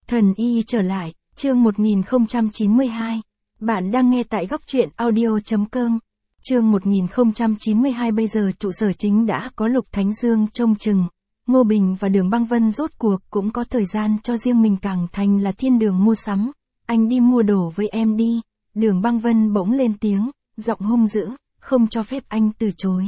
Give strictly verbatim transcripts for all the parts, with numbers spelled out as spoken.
Thần y trở lại, chương một nghìn không trăm chín mươi hai. Bạn đang nghe tại góc truyện audio chấm com. Chương một nghìn không trăm chín mươi hai. Bây giờ trụ sở chính đã có Lục Thánh Dương trông chừng. Ngô Bình và Đường Băng Vân rốt cuộc cũng có thời gian cho riêng mình. Cảng Thành là thiên đường mua sắm. Anh đi mua đồ với em đi. Đường Băng Vân bỗng lên tiếng, giọng hung dữ, không cho phép anh từ chối.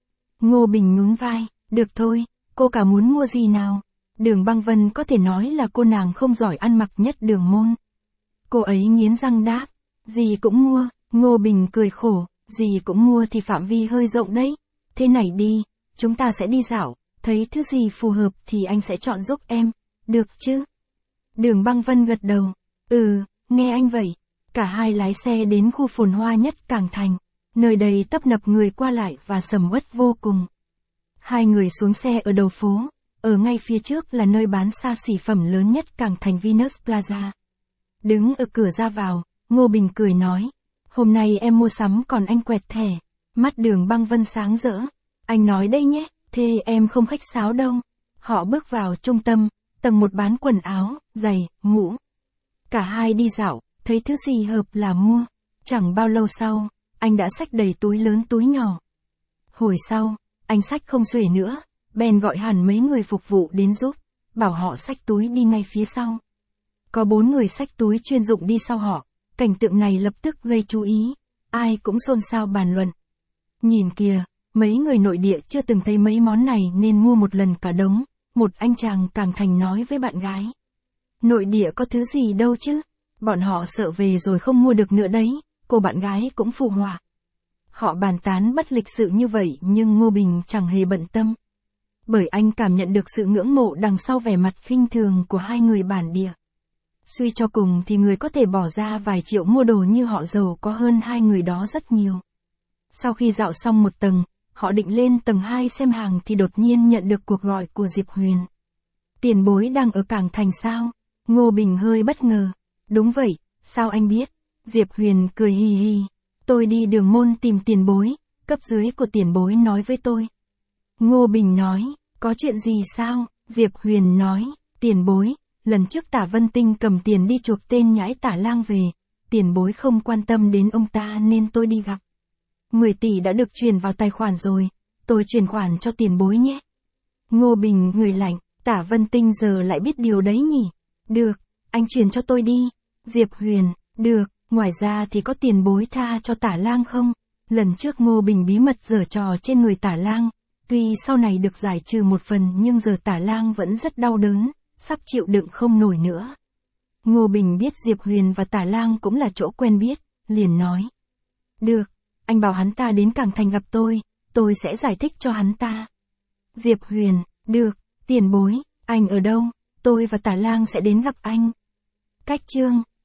Ngô Bình nhún vai, được thôi, cô cả muốn mua gì nào? Đường Băng Vân có thể nói là cô nàng không giỏi ăn mặc nhất Đường môn. Cô ấy nghiến răng đáp, gì cũng mua. Ngô Bình cười khổ, gì cũng mua thì phạm vi hơi rộng đấy. Thế này đi, chúng ta sẽ đi dạo, thấy thứ gì phù hợp thì anh sẽ chọn giúp em, được chứ? Đường Băng Vân gật đầu, ừ, nghe anh vậy. Cả hai lái xe đến khu phồn hoa nhất Cảng Thành, nơi đây tấp nập người qua lại và sầm uất vô cùng. Hai người xuống xe ở đầu phố, ở ngay phía trước là nơi bán xa xỉ phẩm lớn nhất Cảng Thành, Venus Plaza. Đứng ở cửa ra vào, Ngô Bình cười nói, hôm nay em mua sắm còn anh quẹt thẻ. Mắt Đường Băng Vân sáng rỡ, anh nói đây nhé, thế em không khách sáo đâu. Họ bước vào trung tâm, tầng một bán quần áo, giày, mũ. Cả hai đi dạo, thấy thứ gì hợp là mua. Chẳng bao lâu sau, anh đã xách đầy túi lớn túi nhỏ. Hồi sau, anh xách không xuể nữa, bèn gọi hẳn mấy người phục vụ đến giúp, bảo họ xách túi đi ngay phía sau. Có bốn người xách túi chuyên dụng đi sau họ, cảnh tượng này lập tức gây chú ý, ai cũng xôn xao bàn luận. Nhìn kìa, mấy người nội địa chưa từng thấy mấy món này nên mua một lần cả đống, một anh chàng Cảng Thành nói với bạn gái. Nội địa có thứ gì đâu chứ, bọn họ sợ về rồi không mua được nữa đấy, cô bạn gái cũng phụ họa. Họ bàn tán bất lịch sự như vậy nhưng Ngô Bình chẳng hề bận tâm. Bởi anh cảm nhận được sự ngưỡng mộ đằng sau vẻ mặt khinh thường của hai người bản địa. Suy cho cùng thì người có thể bỏ ra vài triệu mua đồ như họ giàu có hơn hai người đó rất nhiều. Sau khi dạo xong một tầng, họ định lên tầng hai xem hàng thì đột nhiên nhận được cuộc gọi của Diệp Huyền. Tiền bối đang ở Cảng Thành sao? Ngô Bình hơi bất ngờ. Đúng vậy, sao anh biết? Diệp Huyền cười hì hì. Tôi đi Đường môn tìm tiền bối, cấp dưới của tiền bối nói với tôi. Ngô Bình nói, có chuyện gì sao? Diệp Huyền nói, tiền bối, lần trước Tả Vân Tinh cầm tiền đi chuộc tên nhãi Tả Lang về, tiền bối không quan tâm đến ông ta nên tôi đi gặp. mười tỷ đã được chuyển vào tài khoản rồi, tôi chuyển khoản cho tiền bối nhé. Ngô Bình người lạnh, Tả Vân Tinh giờ lại biết điều đấy nhỉ? Được, anh chuyển cho tôi đi. Diệp Huyền, được, ngoài ra thì có tiền bối tha cho Tả Lang không? Lần trước Ngô Bình bí mật giở trò trên người Tả Lang, tuy sau này được giải trừ một phần nhưng giờ Tả Lang vẫn rất đau đớn, sắp chịu đựng không nổi nữa. Ngô Bình biết Diệp Huyền và Tả Lang cũng là chỗ quen biết, liền nói. Được, anh bảo hắn ta đến Cảng Thành gặp tôi, tôi sẽ giải thích cho hắn ta. Diệp Huyền, được, tiền bối, anh ở đâu, tôi và Tả Lang sẽ đến gặp anh. Cách chương